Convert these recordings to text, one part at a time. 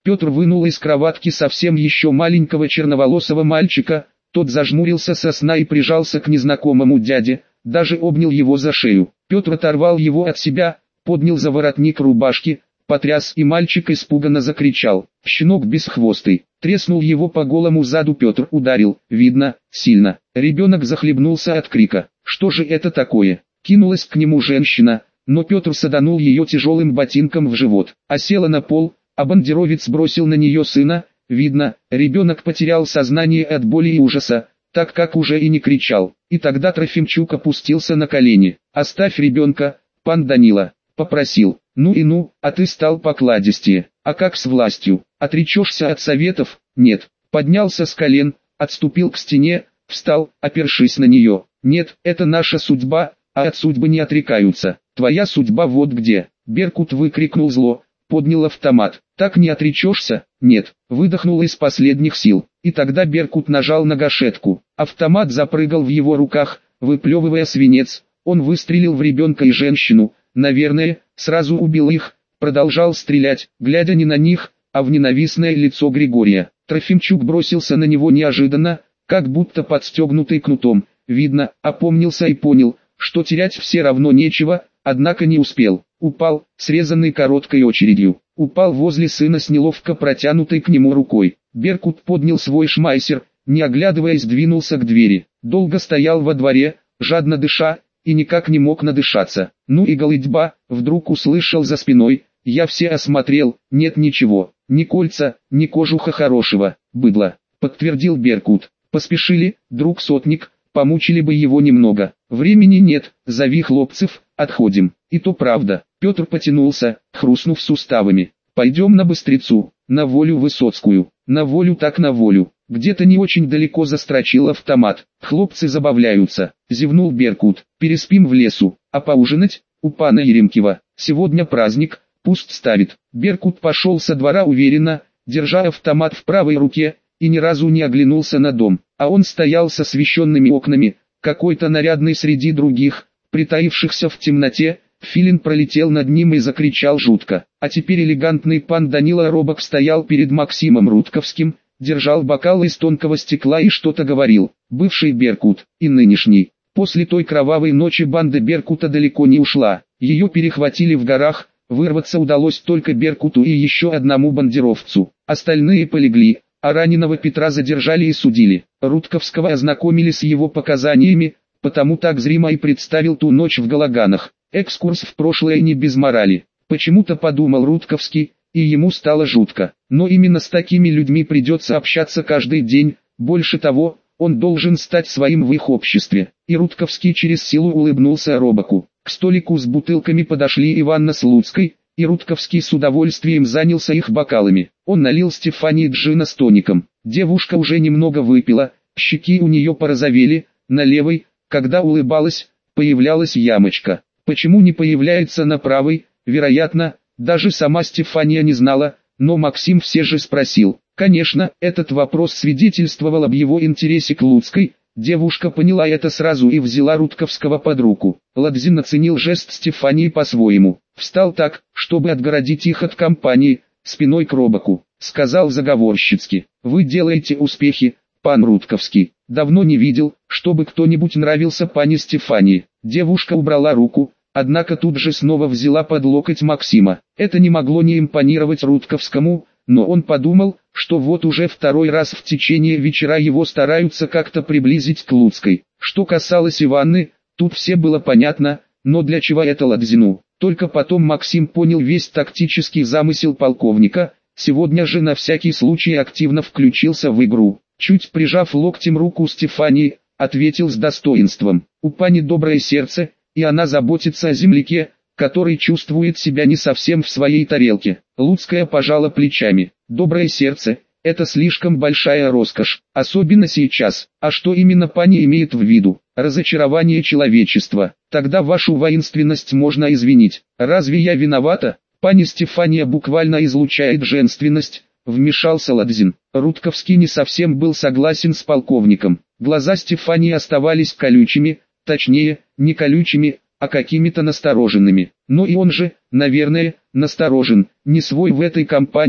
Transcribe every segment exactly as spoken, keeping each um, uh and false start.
Петр вынул из кроватки совсем еще маленького черноволосого мальчика, тот зажмурился со сна и прижался к незнакомому дяде, даже обнял его за шею. Петр оторвал его от себя, поднял за воротник рубашки, потряс, и мальчик испуганно закричал. Щенок бесхвостый, треснул его по голому заду. Петр ударил, видно, сильно. Ребенок захлебнулся от крика. Что же это такое? Кинулась к нему женщина, но Петр саданул ее тяжелым ботинком в живот. Осела на пол, а бандеровец бросил на нее сына. Видно, ребенок потерял сознание от боли и ужаса, так как уже и не кричал. И тогда Трофимчук опустился на колени. «Оставь ребенка, пан Данила», — попросил. «Ну и ну, а ты стал покладистее. А как с властью? Отречешься от советов?» «Нет». Поднялся с колен, отступил к стене, встал, опершись на нее. «Нет, это наша судьба, а от судьбы не отрекаются. Твоя судьба вот где». Беркут выкрикнул зло, поднял автомат. «Так не отречешься?» «Нет», выдохнул из последних сил. И тогда Беркут нажал на гашетку. Автомат запрыгал в его руках, выплевывая свинец. Он выстрелил в ребенка и женщину, наверное, сразу убил их, продолжал стрелять, глядя не на них, а в ненавистное лицо Григория. Трофимчук бросился на него неожиданно, как будто подстегнутый кнутом. Видно, опомнился и понял, что терять все равно нечего, однако не успел. Упал, срезанный короткой очередью. Упал возле сына с неловко протянутой к нему рукой. Беркут поднял свой шмайсер, не оглядываясь двинулся к двери. Долго стоял во дворе, жадно дыша, и никак не мог надышаться. Ну и голыдьба, вдруг услышал за спиной. Я все осмотрел, нет ничего, ни кольца, ни кожуха хорошего, быдло, подтвердил Беркут. Поспешили, друг сотник, помучили бы его немного. Времени нет, зови хлопцев, отходим. И то правда. Петр потянулся, хрустнув суставами. Пойдем на Быстрицу, на волю Высоцкую, на волю так на волю. Где-то не очень далеко застрочил автомат. Хлопцы забавляются, зевнул Беркут. Переспим в лесу, а поужинать? У пана Еремкива. Сегодня праздник, пусть ставит. Беркут пошел со двора уверенно, держа автомат в правой руке, и ни разу не оглянулся на дом. А он стоял с освещенными окнами, какой-то нарядный среди других, притаившихся в темноте. Филин пролетел над ним и закричал жутко. А теперь элегантный пан Данила робок стоял перед Максимом Рудковским, держал бокал из тонкого стекла и что-то говорил. Бывший Беркут и нынешний. После той кровавой ночи банда Беркута далеко не ушла. Ее перехватили в горах, вырваться удалось только Беркуту и еще одному бандеровцу. Остальные полегли, а раненого Петра задержали и судили. Рудковского ознакомили с его показаниями, потому так зримо и представил ту ночь в Галаганах. Экскурс в прошлое не без морали. Почему-то подумал Рудковский, и ему стало жутко. Но именно с такими людьми придется общаться каждый день, больше того, он должен стать своим в их обществе. И Рудковский через силу улыбнулся Робоку. К столику с бутылками подошли Иванна с Луцкой, и Рудковский с удовольствием занялся их бокалами. Он налил Стефании джина с тоником. Девушка уже немного выпила, щеки у нее порозовели, на левой, когда улыбалась, появлялась ямочка. Почему не появляется на правой, вероятно, даже сама Стефания не знала, но Максим все же спросил. Конечно, этот вопрос свидетельствовал об его интересе к Луцкой, девушка поняла это сразу и взяла Рудковского под руку. Ладзин оценил жест Стефании по-своему. Встал так, чтобы отгородить их от компании, спиной к Робоку. Сказал заговорщицки: «Вы делаете успехи, пан Рудковский. Давно не видел, чтобы кто-нибудь нравился пане Стефании». Девушка убрала руку, однако тут же снова взяла под локоть Максима. Это не могло не импонировать Рудковскому, но он подумал, что вот уже второй раз в течение вечера его стараются как-то приблизить к Луцкой. Что касалось Иванны, тут все было понятно, но для чего это Ладзину? Только потом Максим понял весь тактический замысел полковника, сегодня же на всякий случай активно включился в игру. Чуть прижав локтем руку Стефании, ответил с достоинством: «У пани доброе сердце, и она заботится о земляке, который чувствует себя не совсем в своей тарелке». Луцкая пожала плечами. «Доброе сердце – это слишком большая роскошь, особенно сейчас. А что именно пани имеет в виду? Разочарование человечества. Тогда вашу воинственность можно извинить. Разве я виновата? Пани Стефания буквально излучает женственность», – вмешался Ладзин. Рудковский не совсем был согласен с полковником. Глаза Стефании оставались колючими, точнее, не колючими, а какими-то настороженными. Но и он же, наверное, насторожен, не свой в этой компании,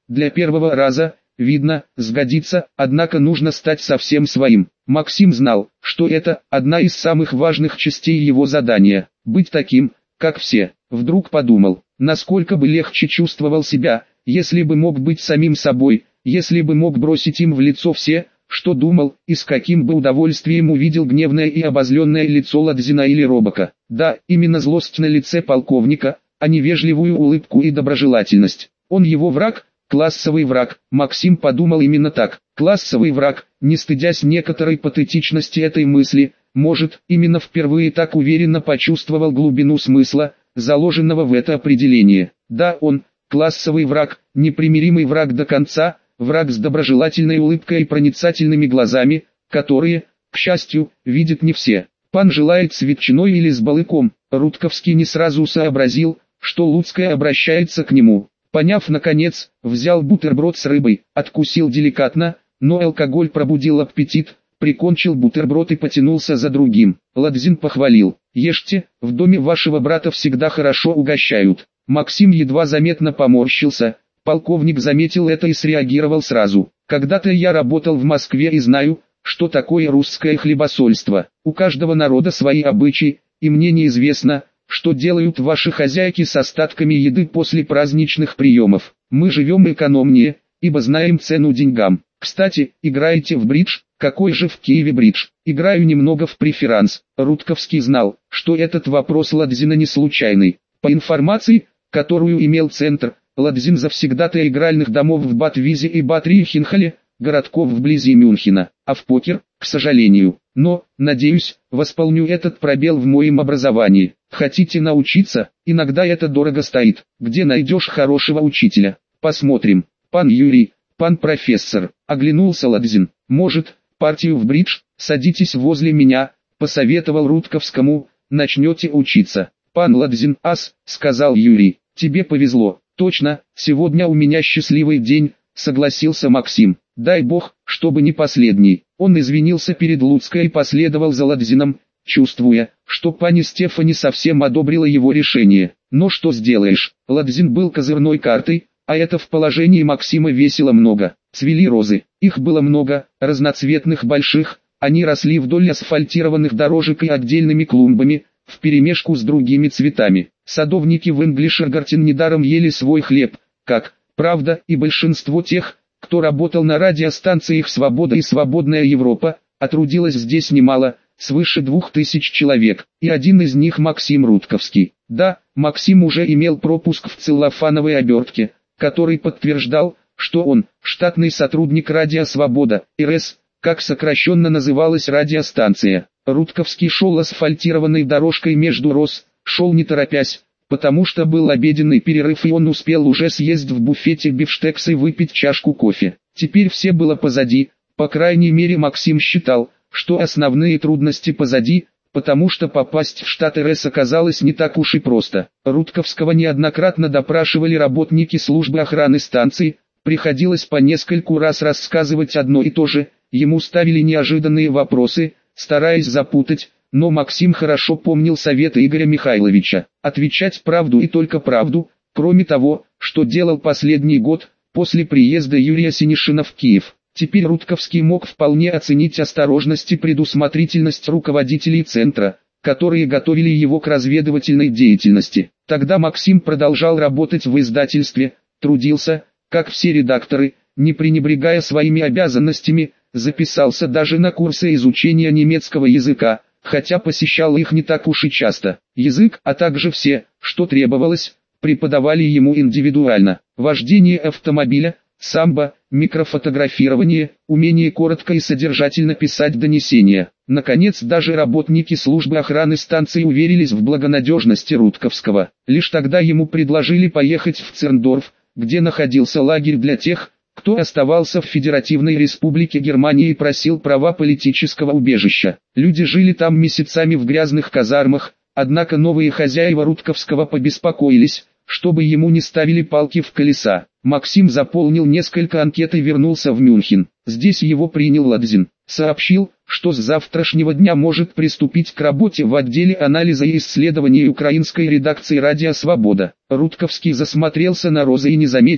Для первого раза, видно, сгодится, однако нужно стать совсем своим. Максим знал, что это одна из самых важных частей его задания – быть таким, как все. Вдруг подумал, насколько бы легче чувствовал себя, если бы мог быть самим собой, если бы мог бросить им в лицо все, что думал, и с каким бы удовольствием увидел гневное и обозленное лицо Ладзина или Робока. Да, именно злость на лице полковника, а не вежливую улыбку и доброжелательность. Он его враг, классовый враг. Максим подумал именно так. Классовый враг, не стыдясь некоторой патетичности этой мысли, может, именно впервые так уверенно почувствовал глубину смысла, заложенного в это определение. Да, он, классовый враг, непримиримый враг до конца, враг с доброжелательной улыбкой и проницательными глазами, которые, к счастью, видят не все. Пан желает с ветчиной или с балыком. Рудковский не сразу сообразил, что Луцкая обращается к нему. Поняв наконец, взял бутерброд с рыбой, откусил деликатно, но алкоголь пробудил аппетит, прикончил бутерброд и потянулся за другим. Ладзин похвалил: «Ешьте, в доме вашего брата всегда хорошо угощают». Максим едва заметно поморщился. Полковник заметил это и среагировал сразу. «Когда-то я работал в Москве и знаю, что такое русское хлебосольство. У каждого народа свои обычаи, и мне неизвестно, что делают ваши хозяйки с остатками еды после праздничных приемов. Мы живем экономнее, ибо знаем цену деньгам. Кстати, играете в бридж? Какой же в Киеве бридж? Играю немного в преферанс». Рудковский знал, что этот вопрос Ладзина не случайный. По информации, которую имел Центр, Ладзин завсегдатый игральных домов в Бат-Визе и Бат-Рихенхале, городков вблизи Мюнхена, а в покер, к сожалению. Но, надеюсь, восполню этот пробел в моем образовании. Хотите научиться? Иногда это дорого стоит. Где найдешь хорошего учителя? Посмотрим. Пан Юрий, пан профессор, оглянулся Ладзин. Может, партию в бридж? Садитесь возле меня, посоветовал Рудковскому, начнете учиться. Пан Ладзин ас, сказал Юрий, тебе повезло. Точно, сегодня у меня счастливый день, согласился Максим. Дай бог, чтобы не последний. Он извинился перед Луцкой и последовал за Ладзином, чувствуя, что пани Стефани совсем одобрила его решение. Но что сделаешь, Ладзин был козырной картой, а это в положении Максима весило много. Цвели розы, их было много, разноцветных больших, они росли вдоль асфальтированных дорожек и отдельными клумбами, вперемешку с другими цветами. Садовники в Инглишергартен недаром ели свой хлеб, как, правда, и большинство тех, кто работал на радиостанциях «Свобода» и «Свободная Европа», а трудилось здесь немало, свыше двух тысяч человек, и один из них Максим Рудковский. Да, Максим уже имел пропуск в целлофановой обертке, который подтверждал, что он – штатный сотрудник «Радио Свобода», РС, как сокращенно называлась радиостанция. Рудковский шел асфальтированной дорожкой между роз, шел не торопясь, потому что был обеденный перерыв и он успел уже съесть в буфете бифштекс и выпить чашку кофе. Теперь все было позади, по крайней мере Максим считал, что основные трудности позади, потому что попасть в штат РС оказалось не так уж и просто. Рудковского неоднократно допрашивали работники службы охраны станции, приходилось по нескольку раз рассказывать одно и то же, ему ставили неожиданные вопросы, стараясь запутать, но Максим хорошо помнил советы Игоря Михайловича, отвечать правду и только правду, кроме того, что делал последний год, после приезда Юрия Синишина в Киев. Теперь Рудковский мог вполне оценить осторожность и предусмотрительность руководителей Центра, которые готовили его к разведывательной деятельности. Тогда Максим продолжал работать в издательстве, трудился, как все редакторы, не пренебрегая своими обязанностями, записался даже на курсы изучения немецкого языка, хотя посещал их не так уж и часто. Язык, а также все, что требовалось, преподавали ему индивидуально. Вождение автомобиля, самбо, микрофотографирование, умение коротко и содержательно писать донесения. Наконец, даже работники службы охраны станции уверились в благонадежности Рудковского. Лишь тогда ему предложили поехать в Церндорф, где находился лагерь для тех, кто оставался в Федеративной Республике Германии и просил права политического убежища. Люди жили там месяцами в грязных казармах, однако новые хозяева Рудковского побеспокоились, чтобы ему не ставили палки в колеса. Максим заполнил несколько анкет и вернулся в Мюнхен. Здесь его принял Ладзин. Сообщил, что с завтрашнего дня может приступить к работе в отделе анализа и исследований украинской редакции «Радио Свобода». Рудковский засмотрелся на розы и не заметил,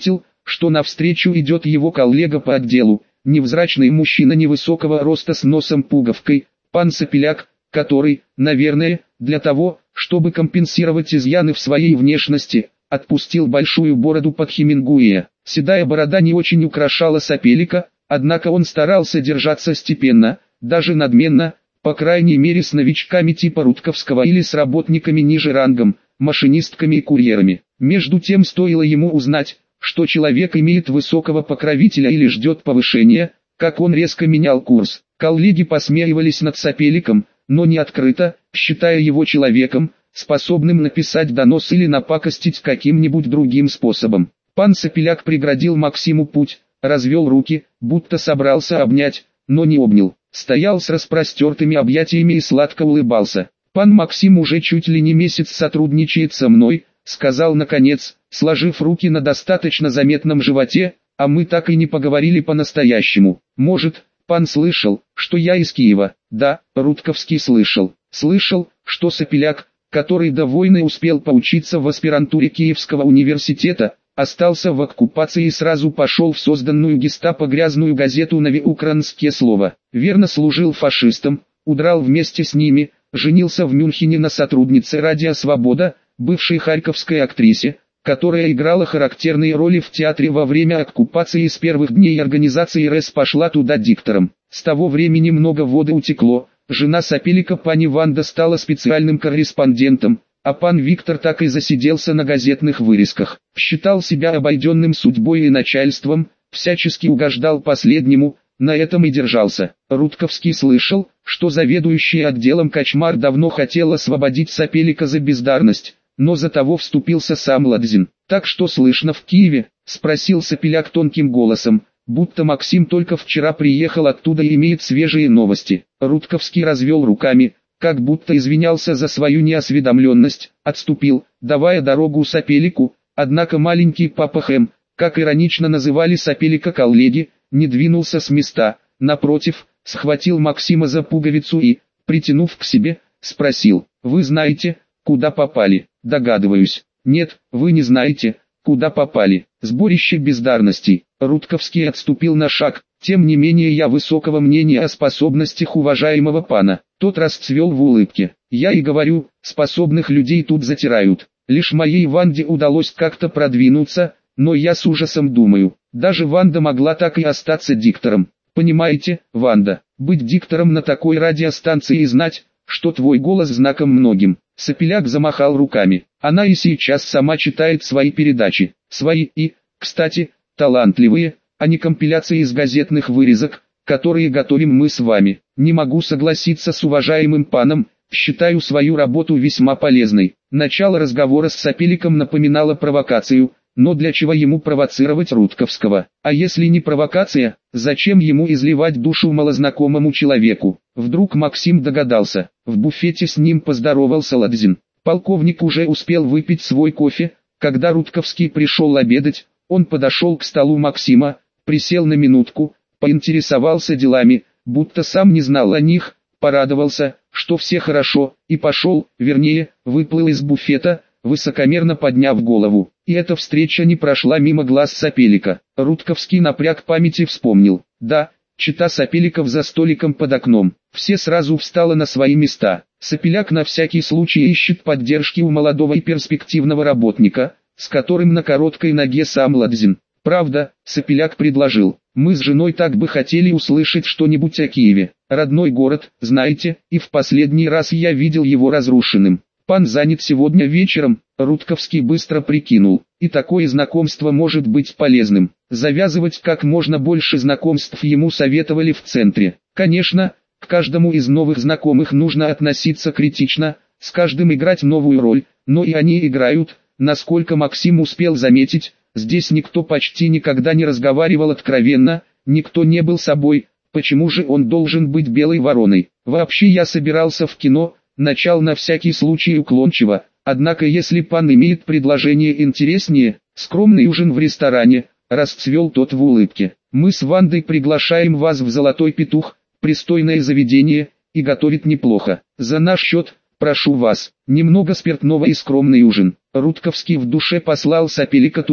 что навстречу идет его коллега по отделу, невзрачный мужчина невысокого роста с носом-пуговкой, пан Сапеляк, который, наверное, для того, чтобы компенсировать изъяны в своей внешности, отпустил большую бороду под Хемингуэя. Седая борода не очень украшала Сапелика, однако он старался держаться степенно, даже надменно, по крайней мере с новичками типа Рудковского или с работниками ниже рангом, машинистками и курьерами. Между тем стоило ему узнать, что человек имеет высокого покровителя или ждет повышения, как он резко менял курс. Коллеги посмеивались над Сапеликом, но не открыто, считая его человеком, способным написать донос или напакостить каким-нибудь другим способом. Пан Сапеляк преградил Максиму путь, развел руки, будто собрался обнять, но не обнял. Стоял с распростертыми объятиями и сладко улыбался. «Пан Максим уже чуть ли не месяц сотрудничает со мной», — сказал наконец, сложив руки на достаточно заметном животе, «а мы так и не поговорили по-настоящему. Может, пан слышал, что я из Киева?» «Да», — Рудковский слышал. Слышал, что Сапеляк, который до войны успел поучиться в аспирантуре Киевского университета, остался в оккупации и сразу пошел в созданную гестапо грязную газету «Новоукраинские слова». Верно служил фашистам, удрал вместе с ними, женился в Мюнхене на сотруднице «Радио Свобода», бывшей харьковской актрисе, которая играла характерные роли в театре во время оккупации, и с первых дней организации эр эс пошла туда диктором. С того времени много воды утекло, жена Сапелика пани Ванда стала специальным корреспондентом, а пан Виктор так и засиделся на газетных вырезках. Считал себя обойденным судьбой и начальством, всячески угождал последнему, на этом и держался. Рудковский слышал, что заведующий отделом Кочмар давно хотел освободить Сапелика за бездарность, но за того вступился сам Ладзин. «Так что слышно в Киеве?» — спросил Сапеляк тонким голосом, будто Максим только вчера приехал оттуда и имеет свежие новости. Рудковский развел руками, как будто извинялся за свою неосведомленность, отступил, давая дорогу Сапелику, однако маленький папа Хэм, как иронично называли Сапелика коллеги, не двинулся с места, напротив, схватил Максима за пуговицу и, притянув к себе, спросил: «Вы знаете, куда попали?» «Догадываюсь». «Нет, вы не знаете, куда попали». Сборище бездарностей. Рудковский отступил на шаг. «Тем не менее я высокого мнения о способностях уважаемого пана». Тот расцвел в улыбке. «Я и говорю, способных людей тут затирают. Лишь моей Ванде удалось как-то продвинуться, но я с ужасом думаю, даже Ванда могла так и остаться диктором. Понимаете, Ванда, быть диктором на такой радиостанции и знать, что твой голос знаком многим». Сапеляк замахал руками. «Она и сейчас сама читает свои передачи. Свои и, кстати, талантливые, а не компиляции из газетных вырезок, которые готовим мы с вами. Не могу согласиться с уважаемым паном, считаю свою работу весьма полезной». Начало разговора с Сапеликом напоминало провокацию, но для чего ему провоцировать Рудковского? А если не провокация, зачем ему изливать душу малознакомому человеку? Вдруг Максим догадался. В буфете с ним поздоровался Ладзин. Полковник уже успел выпить свой кофе, когда Рудковский пришел обедать. Он подошел к столу Максима, присел на минутку, поинтересовался делами, будто сам не знал о них, порадовался, что все хорошо, и пошел, вернее, выплыл из буфета, высокомерно подняв голову. И эта встреча не прошла мимо глаз Сапелика. Рудковский напряг память и вспомнил. Да, чета Сапеликов за столиком под окном. Все сразу встало на свои места. Сапеляк на всякий случай ищет поддержки у молодого и перспективного работника, с которым на короткой ноге сам Ладзин. Правда, Сапеляк предложил: «Мы с женой так бы хотели услышать что-нибудь о Киеве. Родной город, знаете, и в последний раз я видел его разрушенным. Пан занят сегодня вечером». Рудковский быстро прикинул, и такое знакомство может быть полезным. Завязывать как можно больше знакомств ему советовали в центре. Конечно, к каждому из новых знакомых нужно относиться критично, с каждым играть новую роль, но и они играют. Насколько Максим успел заметить, здесь никто почти никогда не разговаривал откровенно, никто не был собой. Почему же он должен быть белой вороной? Вообще я собирался в кино, начал на всякий случай уклончиво. Однако если пан имеет предложение интереснее, скромный ужин в ресторане, расцвел тот в улыбке. Мы с Вандой приглашаем вас в «Золотой петух», пристойное заведение, и готовит неплохо. За наш счет, прошу вас, немного спиртного и скромный ужин. Рудковский в душе послал Сапелика туда,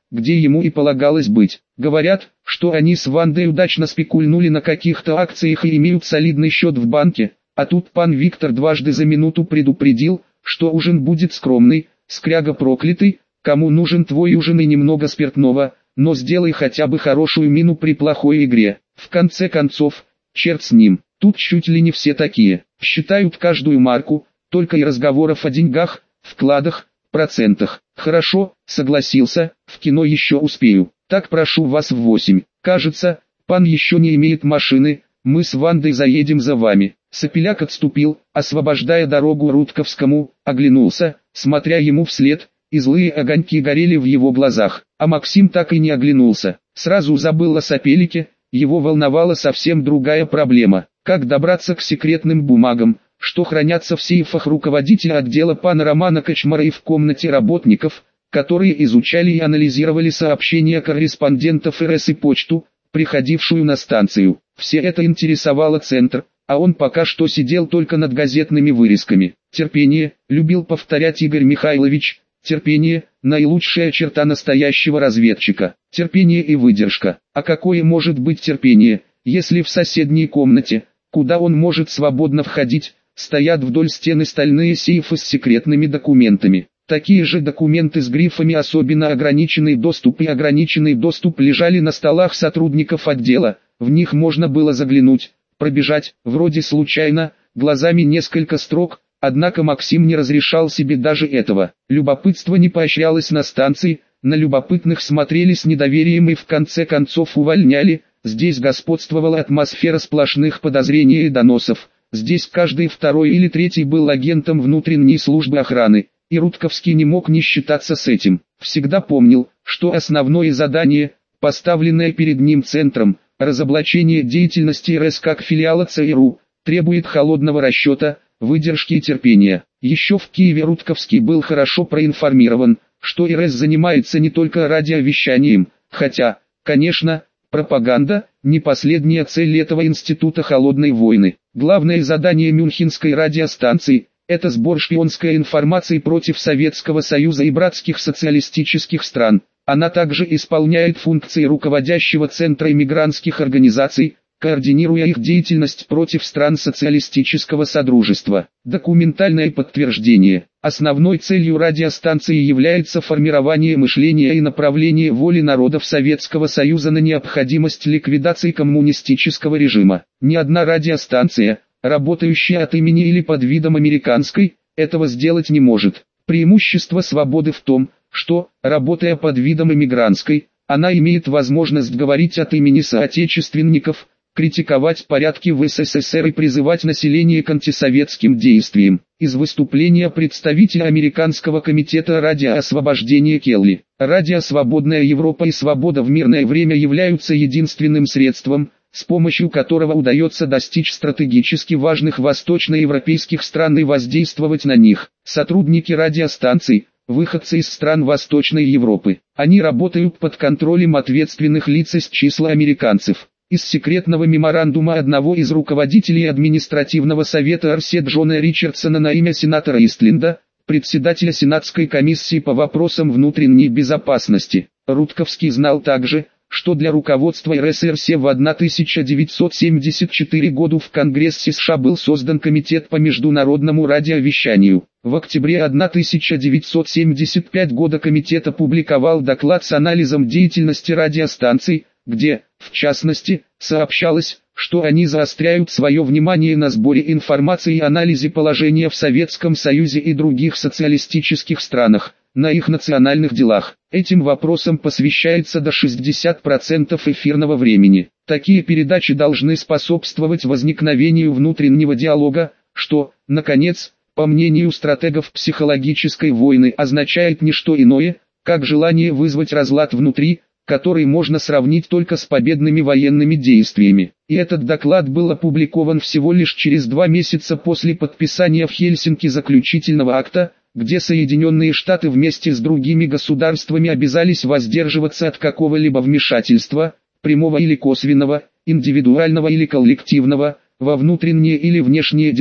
где ему и полагалось быть. Говорят, что они с Вандой удачно спекульнули на каких-то акциях и имеют солидный счет в банке, а тут пан Виктор дважды за минуту предупредил, что ужин будет скромный, скряга проклятый, кому нужен твой ужин и немного спиртного, но сделай хотя бы хорошую мину при плохой игре. В конце концов, черт с ним, тут чуть ли не все такие, считают каждую марку, только и разговоров о деньгах, вкладах, процентах. Хорошо, согласился, в кино еще успею. Так прошу вас в восемь. Кажется, пан еще не имеет машины, мы с Вандой заедем за вами. Сопеляк отступил, освобождая дорогу Рудковскому, оглянулся, смотря ему вслед, и злые огоньки горели в его глазах. А Максим так и не оглянулся. Сразу забыл о Сопелике, его волновала совсем другая проблема. Как добраться к секретным бумагам, что хранятся в сейфах руководителя отдела пана Романа Кочмара и в комнате работников, которые изучали и анализировали сообщения корреспондентов РС и почту, приходившую на станцию. Все это интересовало Центр, а он пока что сидел только над газетными вырезками. Терпение, любил повторять Игорь Михайлович, терпение – наилучшая черта настоящего разведчика. Терпение и выдержка. А какое может быть терпение, если в соседней комнате, куда он может свободно входить, стоят вдоль стены стальные сейфы с секретными документами. Такие же документы с грифами «Особенно ограниченный доступ» и «Ограниченный доступ» лежали на столах сотрудников отдела, в них можно было заглянуть, пробежать, вроде случайно, глазами несколько строк, однако Максим не разрешал себе даже этого. Любопытство не поощрялось на станции, на любопытных смотрели с недоверием и в конце концов увольняли, здесь господствовала атмосфера сплошных подозрений и доносов, здесь каждый второй или третий был агентом внутренней службы охраны. И Рудковский не мог не считаться с этим. Всегда помнил, что основное задание, поставленное перед ним Центром, разоблачение деятельности РС как филиала ЦРУ, требует холодного расчета, выдержки и терпения. Еще в Киеве Рудковский был хорошо проинформирован, что РС занимается не только радиовещанием, хотя, конечно, пропаганда – не последняя цель этого института холодной войны. Главное задание Мюнхенской радиостанции – это сбор шпионской информации против Советского Союза и братских социалистических стран. Она также исполняет функции руководящего Центра иммигрантских организаций, координируя их деятельность против стран социалистического содружества. Документальное подтверждение. Основной целью радиостанции является формирование мышления и направление воли народов Советского Союза на необходимость ликвидации коммунистического режима. Ни одна радиостанция, работающая от имени или под видом американской, этого сделать не может. Преимущество свободы в том, что, работая под видом эмигрантской, она имеет возможность говорить от имени соотечественников, критиковать порядки в СССР и призывать население к антисоветским действиям. Из выступления представителя Американского комитета радиоосвобождения Келли. Радио «Свободная Европа» и «Свобода в мирное время» являются единственным средством, с помощью которого удается достичь стратегически важных восточноевропейских стран и воздействовать на них. Сотрудники радиостанций, выходцы из стран Восточной Европы. Они работают под контролем ответственных лиц из числа американцев. Из секретного меморандума одного из руководителей административного совета эр эс и Джона Ричардсона на имя сенатора Истленда, председателя Сенатской комиссии по вопросам внутренней безопасности, Рудковский знал также, что для руководства эр эс и эр эс в тысяча девятьсот семьдесят четвёртом году в Конгрессе США был создан Комитет по международному радиовещанию. В октябре тысяча девятьсот семьдесят пятого года комитет опубликовал доклад с анализом деятельности радиостанций, где, в частности, сообщалось, что они заостряют свое внимание на сборе информации и анализе положения в Советском Союзе и других социалистических странах, на их национальных делах. Этим вопросам посвящается до шестидесяти процентов эфирного времени. Такие передачи должны способствовать возникновению внутреннего диалога, что, наконец, по мнению стратегов психологической войны, означает не что иное, как желание вызвать разлад внутри, который можно сравнить только с победными военными действиями. И этот доклад был опубликован всего лишь через два месяца после подписания в Хельсинки заключительного акта, где Соединенные Штаты вместе с другими государствами обязались воздерживаться от какого-либо вмешательства, прямого или косвенного, индивидуального или коллективного, во внутренние или внешние дела,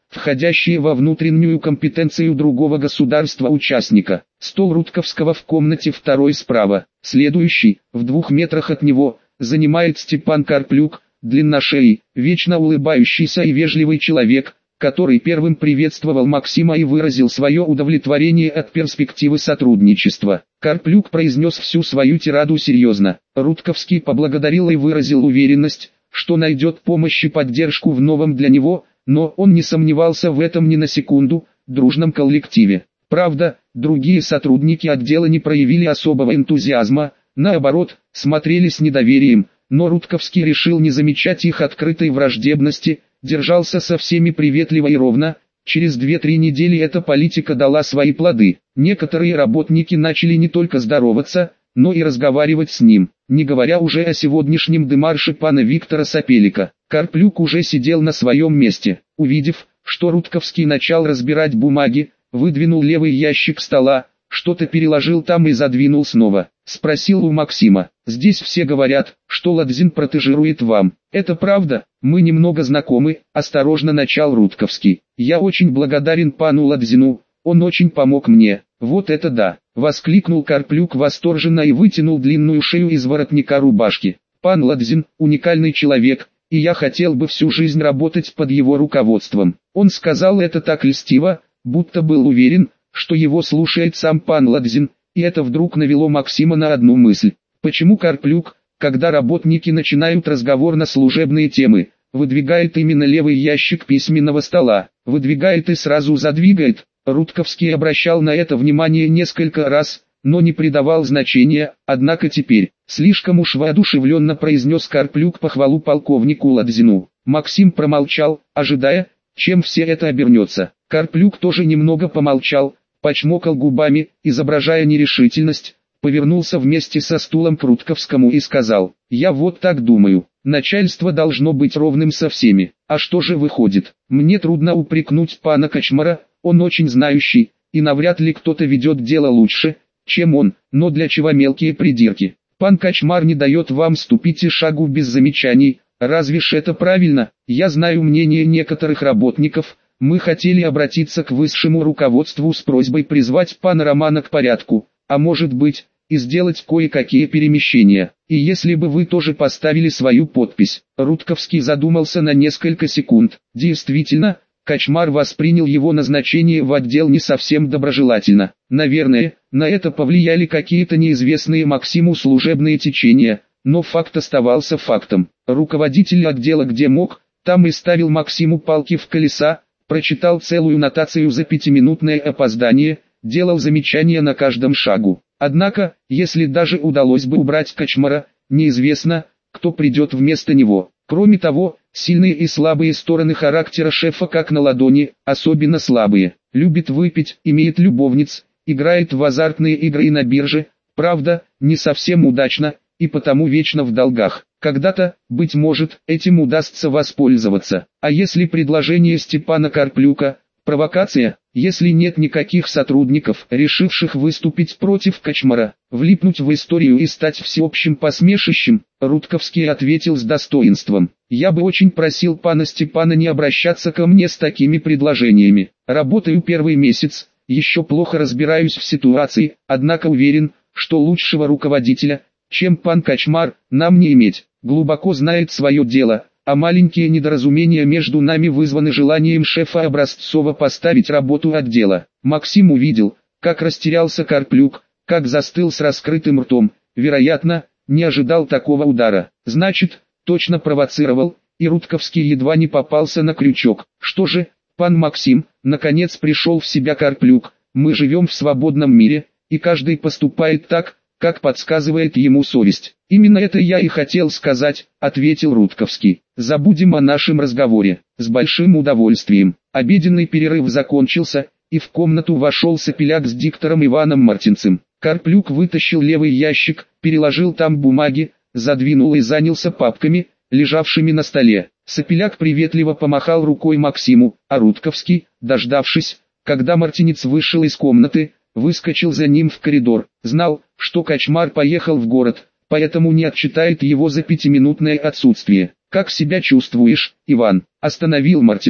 входящие во внутреннюю компетенцию другого государства-участника. Стол Рудковского в комнате второй справа. Следующий, в двух метрах от него, занимает Степан Карплюк, длинношеый, вечно улыбающийся и вежливый человек, который первым приветствовал Максима и выразил свое удовлетворение от перспективы сотрудничества. Карплюк произнес всю свою тираду серьезно. Рудковский поблагодарил и выразил уверенность, что найдет помощь и поддержку в новом для него, но он не сомневался в этом ни на секунду, дружном коллективе. Правда, другие сотрудники отдела не проявили особого энтузиазма, наоборот, смотрели с недоверием, но Рудковский решил не замечать их открытой враждебности, держался со всеми приветливо и ровно. Через две-три недели эта политика дала свои плоды. Некоторые работники начали не только здороваться, но и разговаривать с ним, не говоря уже о сегодняшнем демарше пана Виктора Сапелика. Карплюк уже сидел на своем месте. Увидев, что Рудковский начал разбирать бумаги, выдвинул левый ящик стола, что-то переложил там и задвинул снова. Спросил у Максима: «Здесь все говорят, что Ладзин протежирует вам. Это правда?» «Мы немного знакомы», — осторожно начал Рудковский. «Я очень благодарен пану Ладзину, он очень помог мне». «Вот это да!» — воскликнул Карплюк восторженно и вытянул длинную шею из воротника рубашки. «Пан Ладзин — уникальный человек, и я хотел бы всю жизнь работать под его руководством». Он сказал это так льстиво, будто был уверен, что его слушает сам пан Ладзин, и это вдруг навело Максима на одну мысль. Почему Карплюк, когда работники начинают разговор на служебные темы, выдвигает именно левый ящик письменного стола, выдвигает и сразу задвигает? Рудковский обращал на это внимание несколько раз, но не придавал значения, однако теперь, слишком уж воодушевленно произнес Карплюк похвалу полковнику Ладзину. Максим промолчал, ожидая, чем все это обернется. Карплюк тоже немного помолчал, почмокал губами, изображая нерешительность, повернулся вместе со стулом к Рудковскому и сказал: «Я вот так думаю, начальство должно быть ровным со всеми. А что же выходит? Мне трудно упрекнуть пана Кочмара, он очень знающий, и навряд ли кто-то ведет дело лучше, чем он, но для чего мелкие придирки? Пан Кочмар не дает вам ступить и шагу без замечаний, разве ж это правильно? Я знаю мнение некоторых работников. Мы хотели обратиться к высшему руководству с просьбой призвать пана Романа к порядку, а может быть, и сделать кое-какие перемещения. И если бы вы тоже поставили свою подпись». Рудковский задумался на несколько секунд. Действительно, Кочмар воспринял его назначение в отдел не совсем доброжелательно. Наверное, на это повлияли какие-то неизвестные Максиму служебные течения, но факт оставался фактом. Руководитель отдела где мог, там и ставил Максиму палки в колеса, прочитал целую нотацию за пятиминутное опоздание, делал замечания на каждом шагу. Однако, если даже удалось бы убрать Кочмара, неизвестно, кто придет вместо него. Кроме того, сильные и слабые стороны характера шефа как на ладони, особенно слабые. Любит выпить, имеет любовниц, играет в азартные игры и на бирже, правда, не совсем удачно, и потому вечно в долгах. Когда-то, быть может, этим удастся воспользоваться. А если предложение Степана Карплюка – провокация, если нет никаких сотрудников, решивших выступить против Кочмара, влипнуть в историю и стать всеобщим посмешищем, Рудковский ответил с достоинством: «Я бы очень просил пана Степана не обращаться ко мне с такими предложениями. Работаю первый месяц, еще плохо разбираюсь в ситуации, однако уверен, что лучшего руководителя, чем пан Кочмар, нам не иметь. Глубоко знает свое дело, а маленькие недоразумения между нами вызваны желанием шефа образцово поставить работу отдела». Максим увидел, как растерялся Карплюк, как застыл с раскрытым ртом, вероятно, не ожидал такого удара. Значит, точно провоцировал, и Рудковский едва не попался на крючок. «Что же, пан Максим», наконец пришел в себя Карплюк, «мы живем в свободном мире, и каждый поступает так, как подсказывает ему совесть». «Именно это я и хотел сказать», — ответил Рудковский. «Забудем о нашем разговоре». «С большим удовольствием». Обеденный перерыв закончился, и в комнату вошел Сапеляк с диктором Иваном Мартинцем. Карплюк вытащил левый ящик, переложил там бумаги, задвинул и занялся папками, лежавшими на столе. Сапеляк приветливо помахал рукой Максиму, а Рудковский, дождавшись, когда Мартинец вышел из комнаты, выскочил за ним в коридор. Знал, что Кочмар поехал в город, поэтому не отчитает его за пятиминутное отсутствие. «Как себя чувствуешь, Иван?» — остановил Мартинца.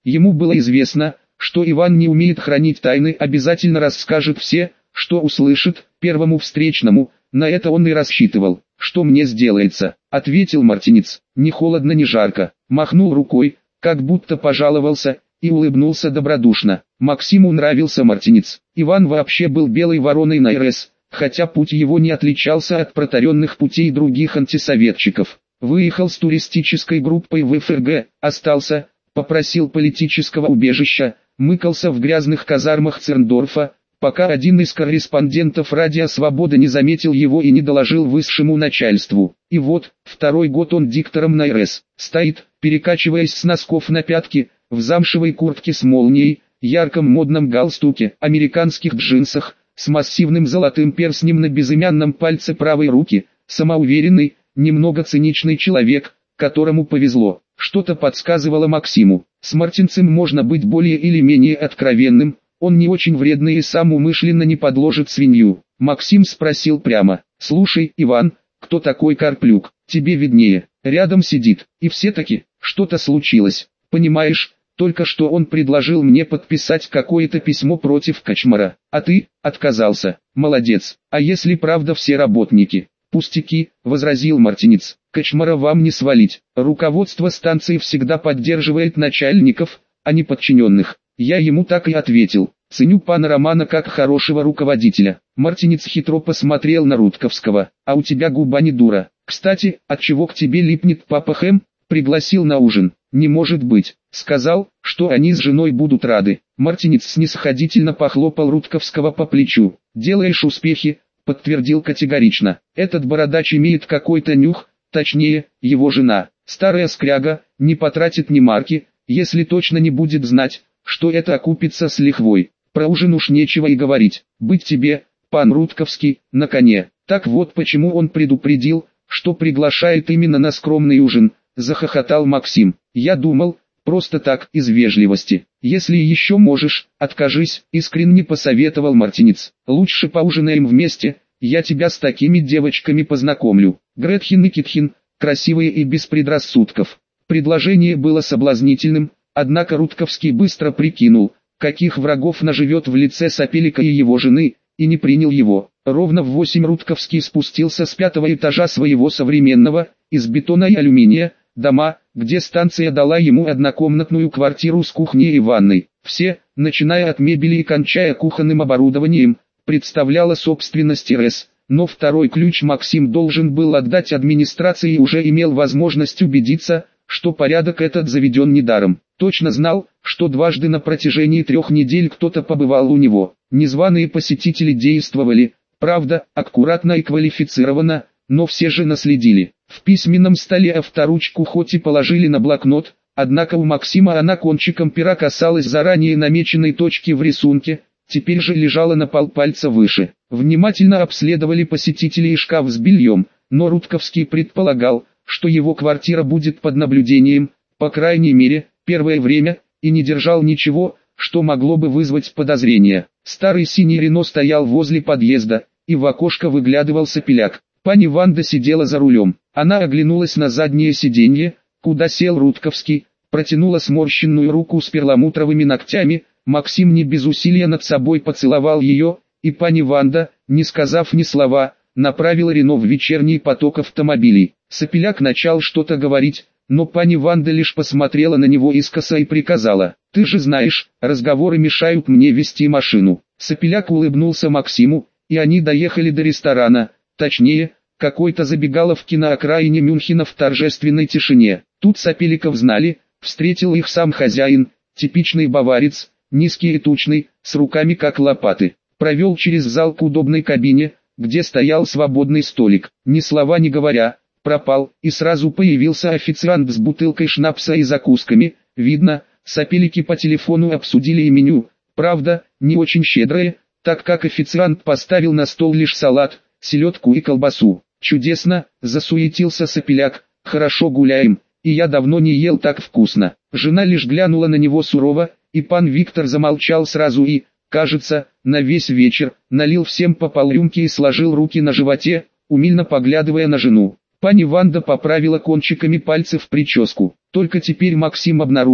Ему было известно, что Иван не умеет хранить тайны, обязательно расскажет все, что услышит, первому встречному. На это он и рассчитывал. «Что мне сделается?» — ответил мартинец. «Ни холодно, ни жарко». Махнул рукой, как будто пожаловался, и улыбнулся добродушно. Максиму нравился мартинец. Иван вообще был белой вороной на РС, хотя путь его не отличался от протаренных путей других антисоветчиков. Выехал с туристической группой в ФРГ, остался, попросил политического убежища, мыкался в грязных казармах Церндорфа, пока один из корреспондентов «Радио Свобода» не заметил его и не доложил высшему начальству. И вот, второй год он диктором на РС, стоит, перекачиваясь с носков на пятки, в замшевой куртке с молнией, ярком модном галстуке, американских джинсах, с массивным золотым перстнем на безымянном пальце правой руки, самоуверенный, немного циничный человек, которому повезло. Что-то подсказывало Максиму, с мартинцем можно быть более или менее откровенным, он не очень вредный и сам умышленно не подложит свинью. Максим спросил прямо: «Слушай, Иван, кто такой Карплюк? Тебе виднее, рядом сидит, и все-таки, что-то случилось, понимаешь, только что он предложил мне подписать какое-то письмо против Кочмара, а ты отказался. Молодец, а если правда все работники?» «Пустяки», — возразил мартинец, — «Кочмара вам не свалить, руководство станции всегда поддерживает начальников, а не подчиненных». Я ему так и ответил: «Ценю пана Романа как хорошего руководителя». Мартинец хитро посмотрел на Рудковского: «А у тебя губа не дура. Кстати, отчего к тебе липнет папа Хэм? Пригласил на ужин?» «Не может быть. Сказал, что они с женой будут рады». Мартинец снисходительно похлопал Рудковского по плечу. «Делаешь успехи», — подтвердил категорично. «Этот бородач имеет какой-то нюх, точнее, его жена. Старая скряга, не потратит ни марки, если точно не будет знать, что это окупится с лихвой. Про ужин уж нечего и говорить. Быть тебе, пан Рудковский, на коне». Так вот почему он предупредил, что приглашает именно на скромный ужин, захохотал Максим. «Я думал, просто так, из вежливости. Если еще можешь, откажись», искренне посоветовал мартинец. «Лучше поужинаем вместе, я тебя с такими девочками познакомлю. Гретхен и Китхен, красивые и без предрассудков». Предложение было соблазнительным, однако Рудковский быстро прикинул, каких врагов наживет в лице Сапелика и его жены, и не принял его. Ровно в восемь Рудковский спустился с пятого этажа своего современного, из бетона и алюминия, дома, где станция дала ему однокомнатную квартиру с кухней и ванной. Все, начиная от мебели и кончая кухонным оборудованием, представляла собственность РС. Но второй ключ Максим должен был отдать администрации и уже имел возможность убедиться, что порядок этот заведен недаром. Точно знал, что дважды на протяжении трех недель кто-то побывал у него. Незваные посетители действовали, правда, аккуратно и квалифицированно, но все же наследили. В письменном столе авторучку хоть и положили на блокнот, однако у Максима она кончиком пера касалась заранее намеченной точки в рисунке, теперь же лежала на полпальца выше. Внимательно обследовали посетители и шкаф с бельем, но Рудковский предполагал, что его квартира будет под наблюдением, по крайней мере, первое время, и не держал ничего, что могло бы вызвать подозрения. Старый синий Рено стоял возле подъезда, и в окошко выглядывал Сапеляк. Пани Ванда сидела за рулем. Она оглянулась на заднее сиденье, куда сел Рудковский, протянула сморщенную руку с перламутровыми ногтями. Максим не без усилия над собой поцеловал ее, и пани Ванда, не сказав ни слова, направила Рено в вечерний поток автомобилей. Сапеляк начал что-то говорить, но пани Ванда лишь посмотрела на него искоса и приказала: «Ты же знаешь, разговоры мешают мне вести машину». Сапеляк улыбнулся Максиму, и они доехали до ресторана, точнее, какой-то забегаловки на окраине Мюнхена в торжественной тишине. Тут Сапеликов знали, встретил их сам хозяин, типичный баварец, низкий и тучный, с руками как лопаты. Провел через зал к удобной кабине, где стоял свободный столик. Ни слова не говоря, пропал, и сразу появился официант с бутылкой шнапса и закусками. Видно, Сапелики по телефону обсудили и меню, правда, не очень щедрое, так как официант поставил на стол лишь салат, селедку и колбасу. «Чудесно», — засуетился Сапеляк, — «хорошо гуляем, и я давно не ел так вкусно». Жена лишь глянула на него сурово, и пан Виктор замолчал сразу и, кажется, на весь вечер, налил всем по полрюмки и сложил руки на животе, умильно поглядывая на жену. Пани Ванда поправила кончиками пальцев прическу. Только теперь Максим обнаружил,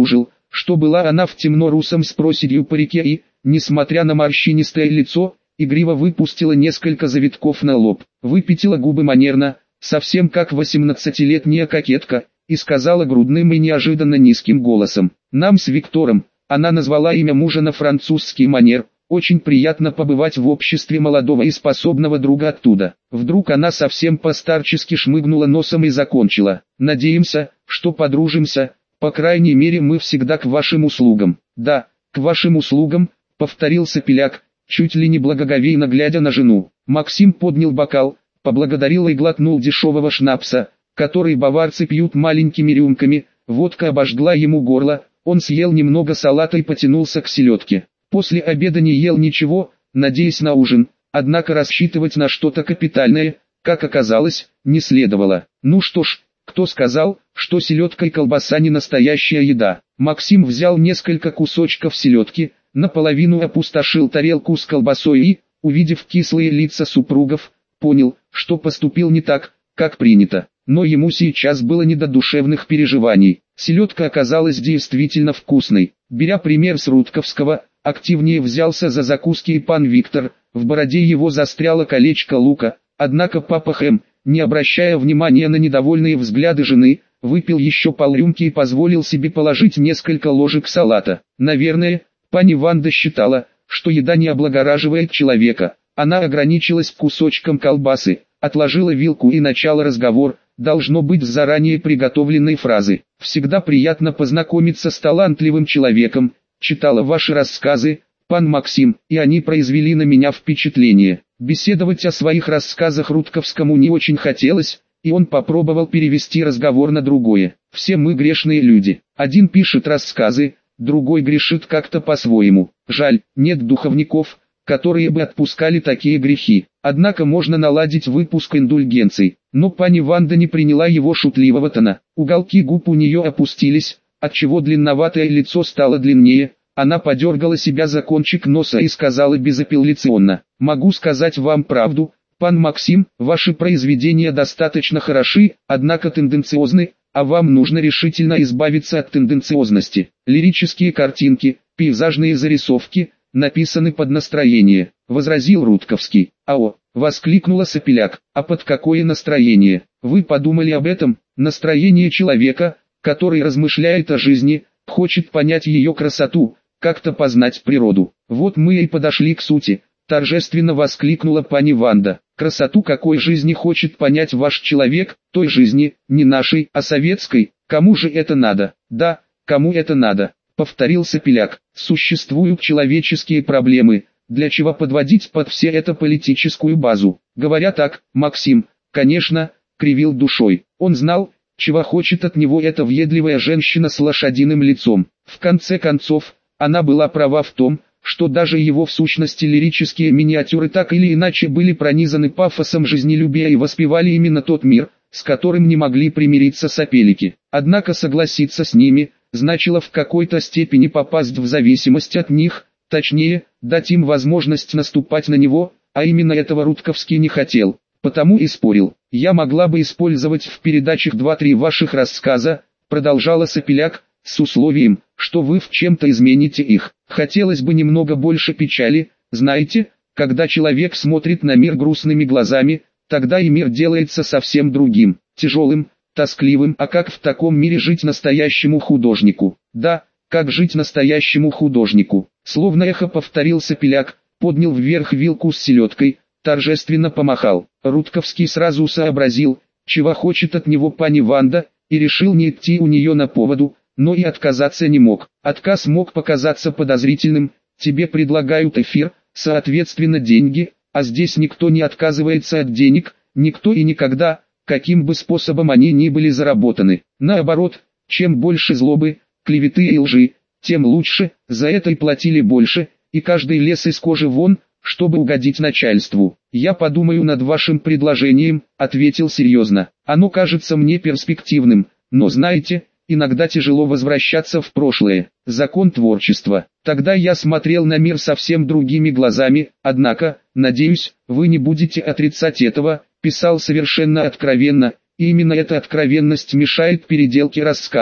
что была она в темно-русом с проседью парике и, несмотря на морщинистое лицо, игриво выпустила несколько завитков на лоб, выпятила губы манерно, совсем как восемнадцатилетняя кокетка, и сказала грудным и неожиданно низким голосом: «Нам с Виктором», она назвала имя мужа на французский манер, «очень приятно побывать в обществе молодого и способного друга оттуда». Вдруг она совсем по-старчески шмыгнула носом и закончила: «Надеемся, что подружимся, по крайней мере мы всегда к вашим услугам». «Да, к вашим услугам», — повторил Сопеляк, чуть ли не благоговейно глядя на жену. Максим поднял бокал, поблагодарил и глотнул дешевого шнапса, который баварцы пьют маленькими рюмками, водка обожгла ему горло, он съел немного салата и потянулся к селедке. После обеда не ел ничего, надеясь на ужин, однако рассчитывать на что-то капитальное, как оказалось, не следовало. Ну что ж, кто сказал, что селедка и колбаса не настоящая еда? Максим взял несколько кусочков селедки, наполовину опустошил тарелку с колбасой и, увидев кислые лица супругов, понял, что поступил не так, как принято. Но ему сейчас было не до душевных переживаний. Селедка оказалась действительно вкусной. Беря пример с Рудковского, активнее взялся за закуски и пан Виктор. В бороде его застряло колечко лука, однако папа Хэм, не обращая внимания на недовольные взгляды жены, выпил еще полрюмки и позволил себе положить несколько ложек салата. Наверное, пани Ванда считала, что еда не облагораживает человека. Она ограничилась кусочком колбасы, отложила вилку и начала разговор, должно быть с заранее приготовленной фразы. «Всегда приятно познакомиться с талантливым человеком, читала ваши рассказы, пан Максим, и они произвели на меня впечатление». Беседовать о своих рассказах Рудковскому не очень хотелось, и он попробовал перевести разговор на другое. «Все мы грешные люди. Один пишет рассказы, другой грешит как-то по-своему. Жаль, нет духовников, которые бы отпускали такие грехи. Однако можно наладить выпуск индульгенций». Но пани Ванда не приняла его шутливого тона. Уголки губ у нее опустились, отчего длинноватое лицо стало длиннее. Она подергала себя за кончик носа и сказала безапелляционно: «Могу сказать вам правду, пан Максим, ваши произведения достаточно хороши, однако тенденциозны, а вам нужно решительно избавиться от тенденциозности. Лирические картинки, пейзажные зарисовки написаны под настроение», — возразил Рудковский. «Ао!» — воскликнула Сопеляк. «А под какое настроение? Вы подумали об этом? Настроение человека, который размышляет о жизни, хочет понять ее красоту, как-то познать природу. Вот мы и подошли к сути», — торжественно воскликнула пани Ванда. «Красоту какой жизни хочет понять ваш человек? Той жизни, не нашей, а советской. Кому же это надо?» «Да, кому это надо?» — повторил Сопеляк. «Существуют человеческие проблемы, для чего подводить под все это политическую базу?» Говоря так, Максим, конечно, кривил душой. Он знал, чего хочет от него эта въедливая женщина с лошадиным лицом. В конце концов, она была права в том, что даже его в сущности лирические миниатюры так или иначе были пронизаны пафосом жизнелюбия и воспевали именно тот мир, с которым не могли примириться сопелики. Однако согласиться с ними значило в какой-то степени попасть в зависимость от них, точнее, дать им возможность наступать на него, а именно этого Рудковский не хотел, потому и спорил. «Я могла бы использовать в передачах два-три ваших рассказа», продолжала Сопеляк, с условием, что вы в чем-то измените их. Хотелось бы немного больше печали, знаете, когда человек смотрит на мир грустными глазами, тогда и мир делается совсем другим, тяжелым, тоскливым. А как в таком мире жить настоящему художнику? Да, как жить настоящему художнику? Словно эхо повторил Сопеляк, поднял вверх вилку с селедкой, торжественно помахал. Рудковский сразу сообразил, чего хочет от него пани Ванда, и решил не идти у нее на поводу, но и отказаться не мог. Отказ мог показаться подозрительным: тебе предлагают эфир, соответственно деньги, а здесь никто не отказывается от денег, никто и никогда, каким бы способом они ни были заработаны. Наоборот, чем больше злобы, клеветы и лжи, тем лучше, за это и платили больше, и каждый лез из кожи вон, чтобы угодить начальству. «Я подумаю над вашим предложением», — ответил серьезно. «Оно кажется мне перспективным, но знаете, иногда тяжело возвращаться в прошлое. Закон творчества. Тогда я смотрел на мир совсем другими глазами, однако, надеюсь, вы не будете отрицать этого», — писал совершенно откровенно, и именно эта откровенность мешает переделке рассказов.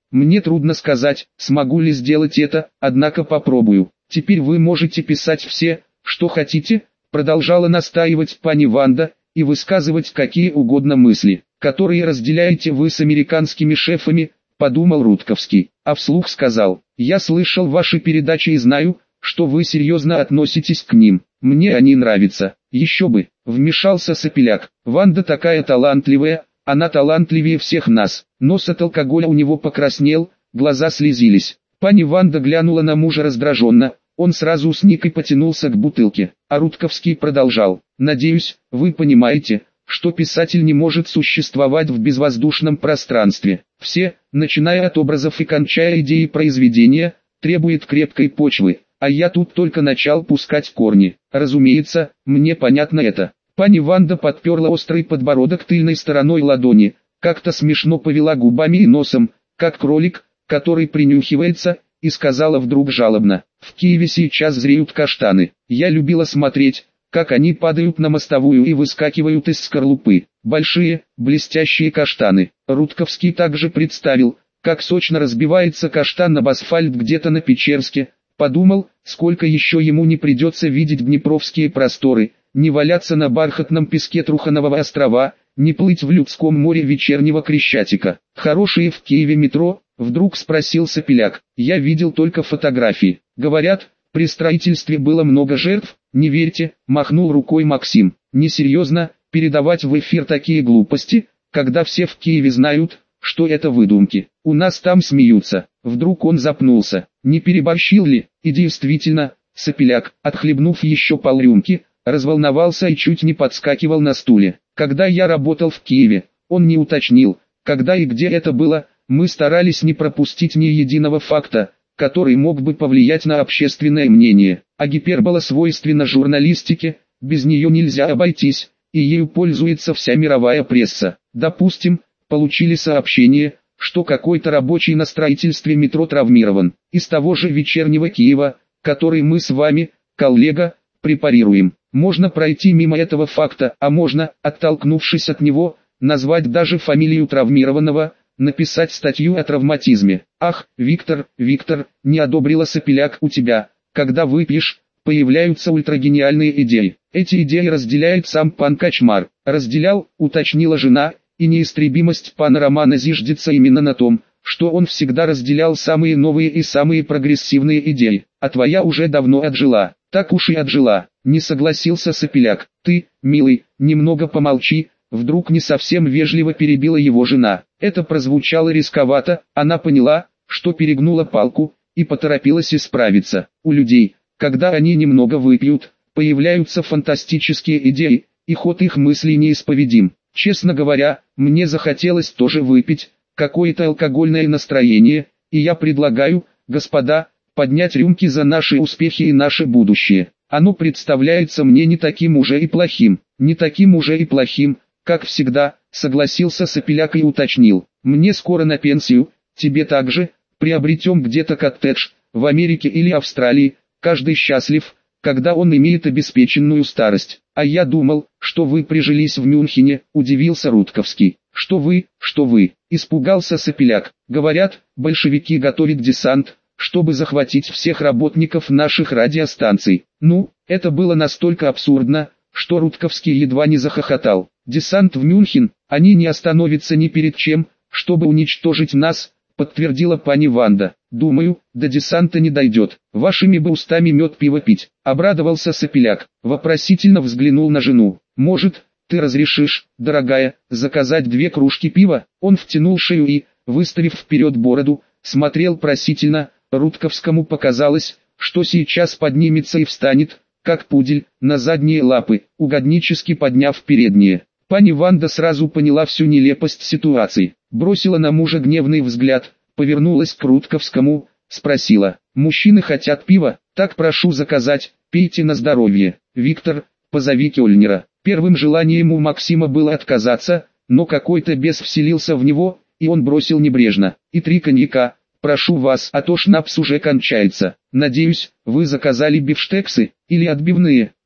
Мне трудно сказать, смогу ли сделать это, однако попробую. Теперь вы можете писать все, что хотите, продолжала настаивать пани Ванда, и высказывать какие угодно мысли, которые разделяете вы с американскими шефами, подумал Рудковский, а вслух сказал: я слышал ваши передачи и знаю, что вы серьезно относитесь к ним. Мне они нравятся. Еще бы, вмешался Сопеляк. Ванда такая талантливая, она талантливее всех нас. Нос от алкоголя у него покраснел, глаза слезились. Пани Ванда глянула на мужа раздраженно, он сразу сник и потянулся к бутылке. А Рудковский продолжал: надеюсь, вы понимаете, что писатель не может существовать в безвоздушном пространстве. Все, начиная от образов и кончая идеей произведения, требует крепкой почвы, а я тут только начал пускать корни. Разумеется, мне понятно это. Пани Ванда подперла острый подбородок тыльной стороной ладони, как-то смешно повела губами и носом, как кролик, который принюхивается, и сказала вдруг жалобно: в Киеве сейчас зреют каштаны. Я любила смотреть, как они падают на мостовую и выскакивают из скорлупы. Большие, блестящие каштаны. Рудковский также представил, как сочно разбивается каштан об асфальт где-то на Печерске. Подумал, сколько еще ему не придется видеть днепровские просторы, не валяться на бархатном песке Труханового острова, не плыть в людском море вечернего Крещатика. Хорошие в Киеве метро? Вдруг спросил Сопеляк. Я видел только фотографии. Говорят, при строительстве было много жертв. Не верьте, махнул рукой Максим. Несерьезно, передавать в эфир такие глупости, когда все в Киеве знают, что это выдумки. У нас там смеются. Вдруг он запнулся. Не переборщил ли? И действительно, Сопеляк, отхлебнув еще полрюмки, разволновался и чуть не подскакивал на стуле. Когда я работал в Киеве, он не уточнил, когда и где это было. Мы старались не пропустить ни единого факта, который мог бы повлиять на общественное мнение. А гипербола свойственна журналистике, без нее нельзя обойтись, и ею пользуется вся мировая пресса. Допустим, получили сообщение, что какой-то рабочий на строительстве метро травмирован. Из того же вечернего Киева, который мы с вами, коллега, препарируем. Можно пройти мимо этого факта, а можно, оттолкнувшись от него, назвать даже фамилию травмированного, написать статью о травматизме. Ах, Виктор, Виктор, не одобрила Сопеляк, у тебя, когда выпьешь, появляются ультрагениальные идеи. Эти идеи разделяет сам пан Качмар. Разделял, уточнила жена, и неистребимость пана Романа зиждется именно на том, что он всегда разделял самые новые и самые прогрессивные идеи. А твоя уже давно отжила. Так уж и отжила, не согласился Сопеляк. Ты, милый, немного помолчи. Вдруг не совсем вежливо перебила его жена. Это прозвучало рисковато, она поняла, что перегнула палку, и поторопилась исправиться. У людей, когда они немного выпьют, появляются фантастические идеи, и ход их мыслей неисповедим. Честно говоря, мне захотелось тоже выпить, какое-то алкогольное настроение, и я предлагаю, господа, поднять рюмки за наши успехи и наше будущее. Оно представляется мне не таким уже и плохим, не таким уже и плохим, как всегда, согласился Сопеляк и уточнил. Мне скоро на пенсию, тебе также, приобретем где-то коттедж, в Америке или Австралии, каждый счастлив, когда он имеет обеспеченную старость. А я думал, что вы прижились в Мюнхене, удивился Рудковский. Что вы, что вы, испугался Сопеляк. Говорят, большевики готовят десант, чтобы захватить всех работников наших радиостанций. Ну, это было настолько абсурдно, что Рудковский едва не захохотал. Десант в Мюнхен, они не остановятся ни перед чем, чтобы уничтожить нас, подтвердила пани Ванда. Думаю, до десанта не дойдет. Вашими бы устами мед пиво пить. Обрадовался Сопеляк. Вопросительно взглянул на жену. Может, ты разрешишь, дорогая, заказать две кружки пива? Он втянул шею и, выставив вперед бороду, смотрел просительно. Рудковскому показалось, что сейчас поднимется и встанет, как пудель, на задние лапы, угоднически подняв передние. Пани Ванда сразу поняла всю нелепость ситуации, бросила на мужа гневный взгляд, повернулась к Рудковскому, спросила: «Мужчины хотят пива? Так прошу заказать, пейте на здоровье. Виктор, позови Кёльнера». Первым желанием у Максима было отказаться, но какой-то бес вселился в него, и он бросил небрежно: «И три коньяка, прошу вас, а то шнапс уже кончается. Надеюсь, вы заказали бифштексы, или отбивные?»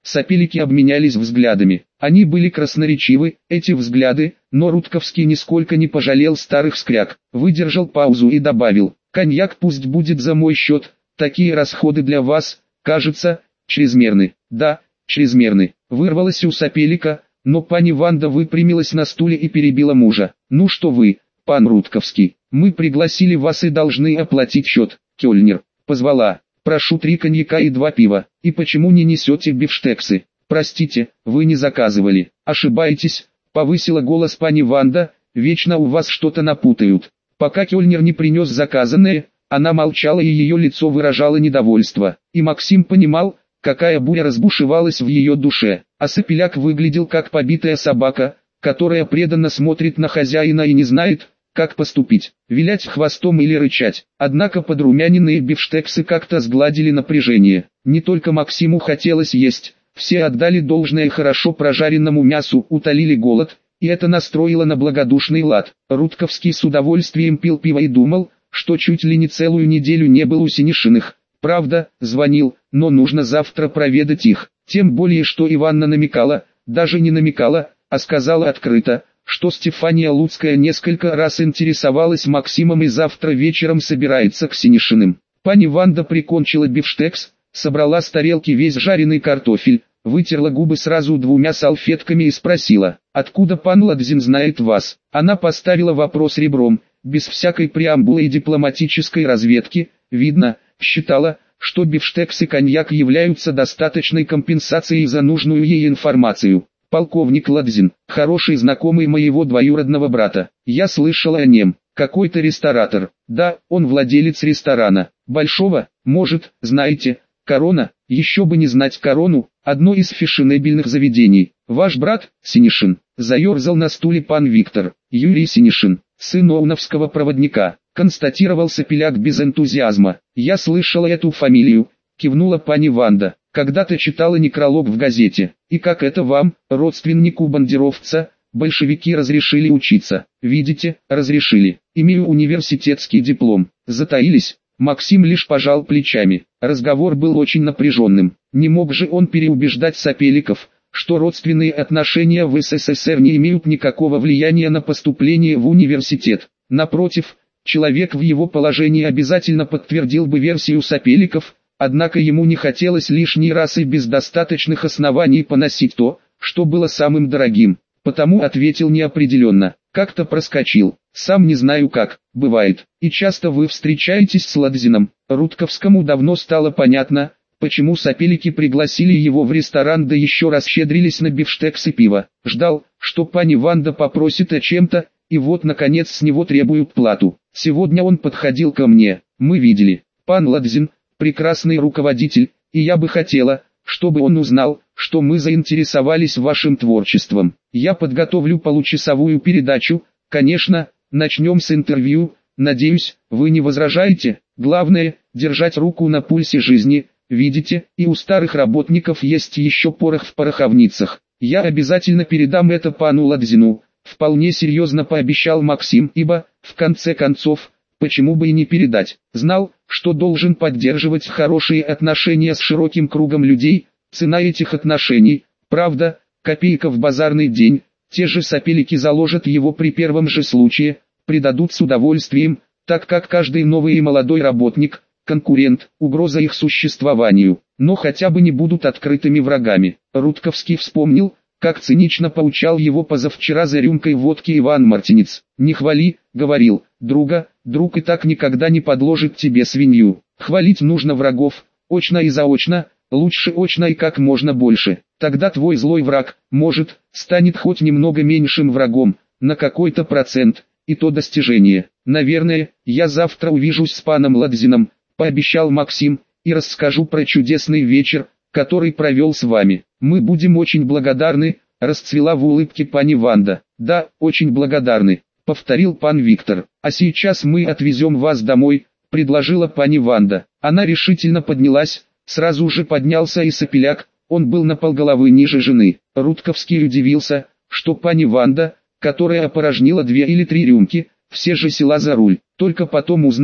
Сапелики обменялись взглядами. Они были красноречивы, эти взгляды, но Рудковский нисколько не пожалел старых скряг. Выдержал паузу и добавил: «Коньяк пусть будет за мой счет, такие расходы для вас, кажется, чрезмерны». «Да, чрезмерны», вырвалось у Сапелика, но пани Ванда выпрямилась на стуле и перебила мужа. «Ну что вы, пан Рудковский, мы пригласили вас и должны оплатить счет». Кёльнер позвала: «Прошу три коньяка и два пива. И почему не несете бифштексы? Простите, вы не заказывали». «Ошибаетесь», повысила голос пани Ванда, «вечно у вас что-то напутают». Пока Кёльнер не принес заказанное, она молчала и ее лицо выражало недовольство. И Максим понимал, какая буря разбушевалась в ее душе. А Сапеляк выглядел как побитая собака, которая преданно смотрит на хозяина и не знает, как поступить, вилять хвостом или рычать. Однако подрумяненные бифштексы как-то сгладили напряжение. Не только Максиму хотелось есть, все отдали должное хорошо прожаренному мясу, утолили голод, и это настроило на благодушный лад. Рудковский с удовольствием пил пиво и думал, что чуть ли не целую неделю не был у Синишиных. Правда, звонил, но нужно завтра проведать их. Тем более, что Иванна намекала, даже не намекала, а сказала открыто, что Стефания Луцкая несколько раз интересовалась Максимом и завтра вечером собирается к Синишиным. Пани Ванда прикончила бифштекс, собрала с тарелки весь жареный картофель, вытерла губы сразу двумя салфетками и спросила: «Откуда пан Ладзин знает вас?» Она поставила вопрос ребром, без всякой преамбулы и дипломатической разведки. Видно, считала, что бифштекс и коньяк являются достаточной компенсацией за нужную ей информацию. «Полковник Ладзин, хороший знакомый моего двоюродного брата. Я слышала о нем. Какой-то ресторатор. Да, он владелец ресторана. Большого, может, знаете, Корона, еще бы не знать Корону, одно из фешенебельных заведений. Ваш брат, Синишин», заерзал на стуле пан Виктор. «Юрий Синишин, сын оуновского проводника», констатировал Сапеляк без энтузиазма. «Я слышала эту фамилию», кивнула пани Ванда. «Когда-то читала некролог в газете. И как это вам, родственнику бандеровца, большевики разрешили учиться?» «Видите, разрешили. Имею университетский диплом». Затаились. Максим лишь пожал плечами. Разговор был очень напряженным. Не мог же он переубеждать Сапеликов, что родственные отношения в СССР не имеют никакого влияния на поступление в университет. Напротив, человек в его положении обязательно подтвердил бы версию Сапеликов, однако ему не хотелось лишний раз и без достаточных оснований поносить то, что было самым дорогим. Потому ответил неопределенно, как-то проскочил. «Сам не знаю как, бывает. И часто вы встречаетесь с Ладзином». Рудковскому давно стало понятно, почему Сапелики пригласили его в ресторан, да еще расщедрились на бифштекс и пиво. Ждал, что пани Ванда попросит о чем-то, и вот наконец с него требуют плату. Сегодня он подходил ко мне, мы видели. «Пан Ладзин, прекрасный руководитель, и я бы хотела, чтобы он узнал, что мы заинтересовались вашим творчеством. Я подготовлю получасовую передачу, конечно, начнем с интервью, надеюсь, вы не возражаете. Главное, держать руку на пульсе жизни, видите, и у старых работников есть еще порох в пороховницах. Я обязательно передам это пану Ладзину», вполне серьезно пообещал Максим, ибо, в конце концов, почему бы и не передать. Знал, что должен поддерживать хорошие отношения с широким кругом людей. Цена этих отношений, правда, копейка в базарный день. Те же Сапелики заложат его при первом же случае, придадут с удовольствием, так как каждый новый и молодой работник – конкурент, угроза их существованию, но хотя бы не будут открытыми врагами. Рудковский вспомнил, как цинично поучал его позавчера за рюмкой водки Иван Мартинец. «Не хвали», — говорил, — «друга, друг и так никогда не подложит тебе свинью. Хвалить нужно врагов, очно и заочно, лучше очно и как можно больше. Тогда твой злой враг, может, станет хоть немного меньшим врагом, на какой-то процент, и то достижение. Наверное, я завтра увижусь с паном Ладзином», — пообещал Максим, — «и расскажу про чудесный вечер, который провел с вами. Мы будем очень благодарны», — расцвела в улыбке пани Ванда. «Да, очень благодарны», — повторил пан Виктор. «А сейчас мы отвезем вас домой», — предложила пани Ванда. Она решительно поднялась, сразу же поднялся и Сапеляк, он был на полголовы ниже жены. Рудковский удивился, что пани Ванда, которая опорожнила две или три рюмки, все же села за руль. Только потом узнал,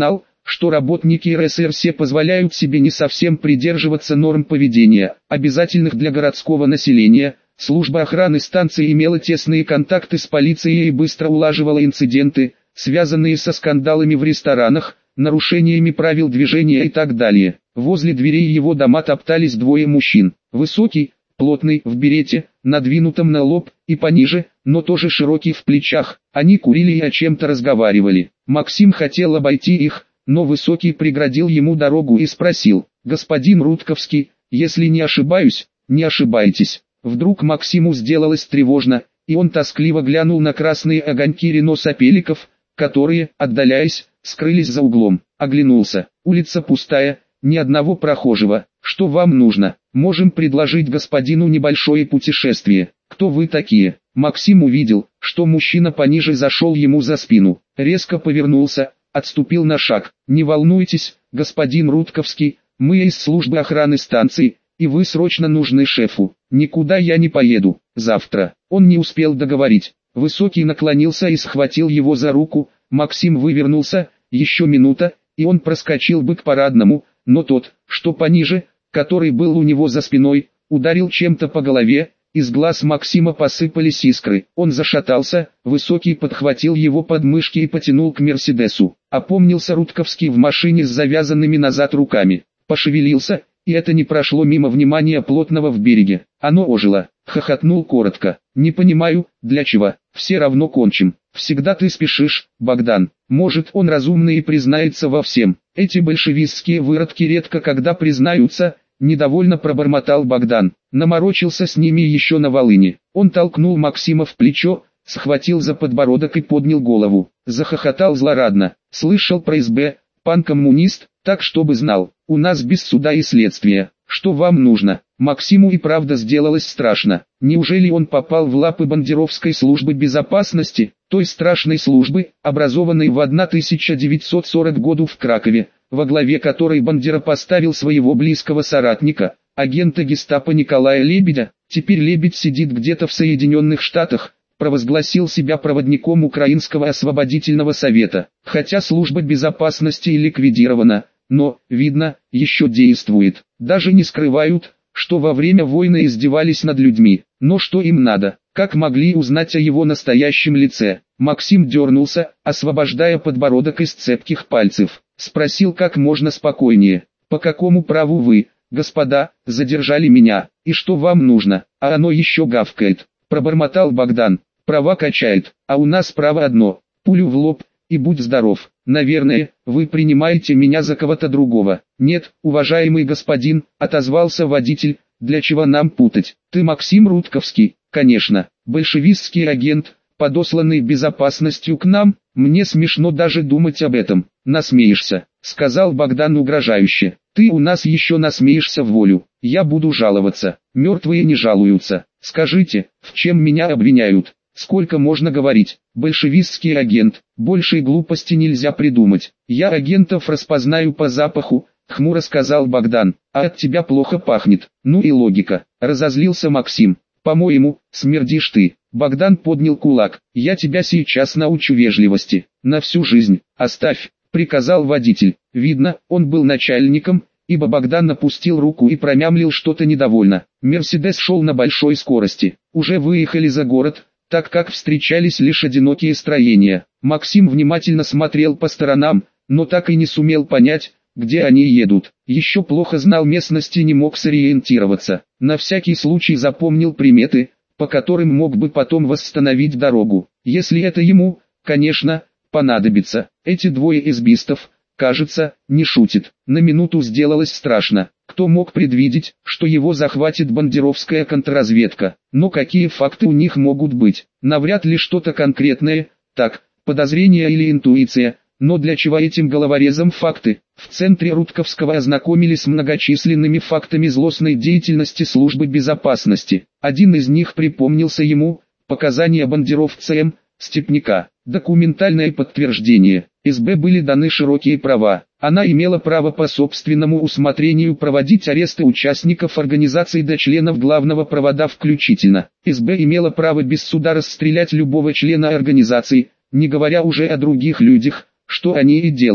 что работники эр эс эр все позволяют себе не совсем придерживаться норм поведения, обязательных для городского населения. Служба охраны станции имела тесные контакты с полицией и быстро улаживала инциденты, связанные со скандалами в ресторанах, нарушениями правил движения и так далее. Возле дверей его дома топтались двое мужчин. Высокий, плотный, в берете, надвинутом на лоб, и пониже, но тоже широкий в плечах. Они курили и о чем-то разговаривали. Максим хотел обойти их, но Высокий преградил ему дорогу и спросил: «Господин Рудковский, если не ошибаюсь, не ошибаетесь?» Вдруг Максиму сделалось тревожно, и он тоскливо глянул на красные огоньки Рено Сапеликов, которые, отдаляясь, скрылись за углом. Оглянулся. Улица пустая, ни одного прохожего. «Что вам нужно? Можем предложить господину небольшое путешествие. Кто вы такие?» Максим увидел, что мужчина пониже зашел ему за спину. Резко повернулся, отступил на шаг. «Не волнуйтесь, господин Рудковский, мы из службы охраны станции, и вы срочно нужны шефу. Никуда я не поеду. Завтра». Он не успел договорить. Высокий наклонился и схватил его за руку. Максим вывернулся. Еще минута, и он проскочил бы к парадному, но тот, что пониже, который был у него за спиной, ударил чем-то по голове. Из глаз Максима посыпались искры. Он зашатался. Высокий подхватил его подмышки и потянул к Мерседесу. Опомнился Рудковский в машине с завязанными назад руками. Пошевелился, и это не прошло мимо внимания плотного в береге. Оно ожило. Хохотнул коротко. «Не понимаю, для чего? Все равно кончим. Всегда ты спешишь, Богдан». Может, он разумный и признается во всем. Эти большевистские выродки редко когда признаются. Недовольно пробормотал Богдан. Наморочился с ними еще на Волыне. Он толкнул Максима в плечо, схватил за подбородок и поднял голову. Захохотал злорадно. «Слышал про СБ, пан коммунист, так чтобы знал. У нас без суда и следствия. Что вам нужно?» Максиму и правда сделалось страшно. Неужели он попал в лапы бандеровской службы безопасности, той страшной службы, образованной в тысяча девятьсот сороком году в Кракове, во главе которой Бандера поставил своего близкого соратника, агента гестапо Николая Лебедя? Теперь Лебедь сидит где-то в Соединенных Штатах, провозгласил себя проводником Украинского освободительного совета. Хотя служба безопасности и ликвидирована, но, видно, еще действует. Даже не скрывают, что во время войны издевались над людьми. Но что им надо? Как могли узнать о его настоящем лице? Максим дернулся, освобождая подбородок из цепких пальцев. Спросил как можно спокойнее: «По какому праву вы, господа, задержали меня, и что вам нужно?» «А оно еще гавкает», — пробормотал Богдан. «Права качает, а у нас право одно — пулю в лоб, и будь здоров. Наверное, вы принимаете меня за кого-то другого». «Нет, уважаемый господин», — отозвался водитель, — «для чего нам путать? Ты Максим Рудковский?» «Конечно, большевистский агент, подосланный безопасностью к нам. Мне смешно даже думать об этом». «Насмеешься», — сказал Богдан угрожающе. «Ты у нас еще насмеешься в волю. Я буду жаловаться. Мертвые не жалуются. Скажите, в чем меня обвиняют? Сколько можно говорить? Большевистский агент, большей глупости нельзя придумать. Я агентов распознаю по запаху», — хмуро сказал Богдан. «А от тебя плохо пахнет». «Ну и логика», — разозлился Максим. «По-моему, смердишь ты». Богдан поднял кулак. «Я тебя сейчас научу вежливости. На всю жизнь. Оставь», — приказал водитель. Видно, он был начальником, ибо Богдан напустил руку и промямлил что-то недовольно. Мерседес шел на большой скорости. Уже выехали за город, так как встречались лишь одинокие строения. Максим внимательно смотрел по сторонам, но так и не сумел понять, где они едут. Еще плохо знал местности и не мог сориентироваться. На всякий случай запомнил приметы, по которым мог бы потом восстановить дорогу. Если это ему, конечно, понадобится. Эти двое избистов, кажется, не шутят. На минуту сделалось страшно. Кто мог предвидеть, что его захватит бандеровская контрразведка? Но какие факты у них могут быть? Навряд ли что-то конкретное, так, подозрение или интуиция. Но для чего этим головорезам факты? В центре Рудковского ознакомились с многочисленными фактами злостной деятельности службы безопасности. Один из них припомнился ему: показания бандеровца М. Степняка. Документальное подтверждение. СБ были даны широкие права. Она имела право по собственному усмотрению проводить аресты участников организации до членов главного провода включительно. СБ имела право без суда расстрелять любого члена организации, не говоря уже о других людях, что они и делали.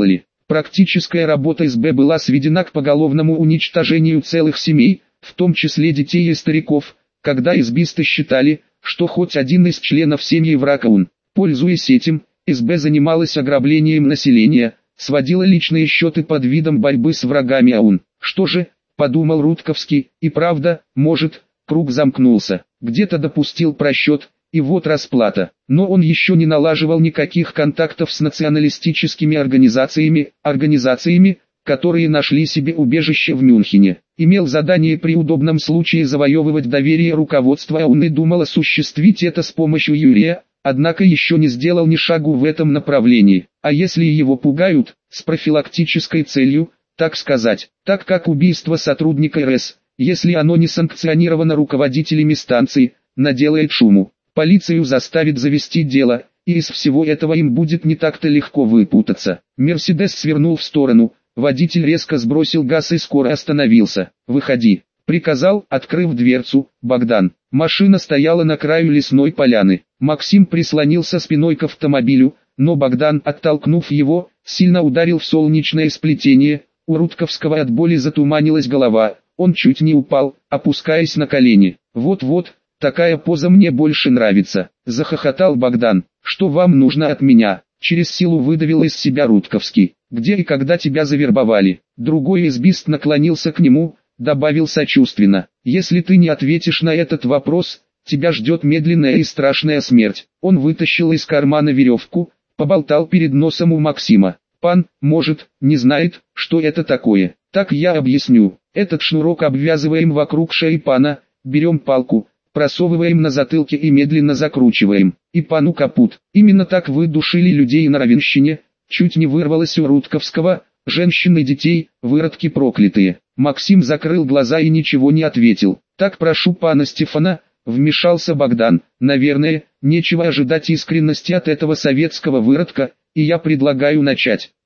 Практическая работа эс бэ была сведена к поголовному уничтожению целых семей, в том числе детей и стариков, когда эсбисты считали, что хоть один из членов семьи враг ОУН. Пользуясь этим, эс бэ занималась ограблением населения, сводила личные счеты под видом борьбы с врагами ОУН. Что же, подумал Рудковский, и правда, может, круг замкнулся, где-то допустил просчет, и вот расплата. Но он еще не налаживал никаких контактов с националистическими организациями, организациями, которые нашли себе убежище в Мюнхене. Имел задание при удобном случае завоевывать доверие руководства ОУН и думал осуществить это с помощью Юрия, однако еще не сделал ни шагу в этом направлении. А если его пугают, с профилактической целью, так сказать, так как убийство сотрудника эр эс, если оно не санкционировано руководителями станции, наделает шуму, полицию заставит завести дело, и из всего этого им будет не так-то легко выпутаться. Мерседес свернул в сторону, водитель резко сбросил газ и скоро остановился. «Выходи», — приказал, открыв дверцу, Богдан. Машина стояла на краю лесной поляны. Максим прислонился спиной к автомобилю, но Богдан, оттолкнув его, сильно ударил в солнечное сплетение. У Рудковского от боли затуманилась голова, он чуть не упал, опускаясь на колени. «Вот-вот, такая поза мне больше нравится», — захохотал Богдан. «Что вам нужно от меня?» — через силу выдавил из себя Рудковский. «Где и когда тебя завербовали?» Другой эсбист наклонился к нему, добавил сочувственно. «Если ты не ответишь на этот вопрос, тебя ждет медленная и страшная смерть». Он вытащил из кармана веревку, поболтал перед носом у Максима. «Пан, может, не знает, что это такое. Так я объясню. Этот шнурок обвязываем вокруг шеи пана, берем палку, просовываем на затылке и медленно закручиваем. И пану капут. Именно так вы душили людей на Равенщине». Чуть не вырвалось у Рудковского: «Женщин и детей, выродки проклятые». Максим закрыл глаза и ничего не ответил. «Так прошу пана Стефана», — вмешался Богдан. «Наверное, нечего ожидать искренности от этого советского выродка, и я предлагаю начать».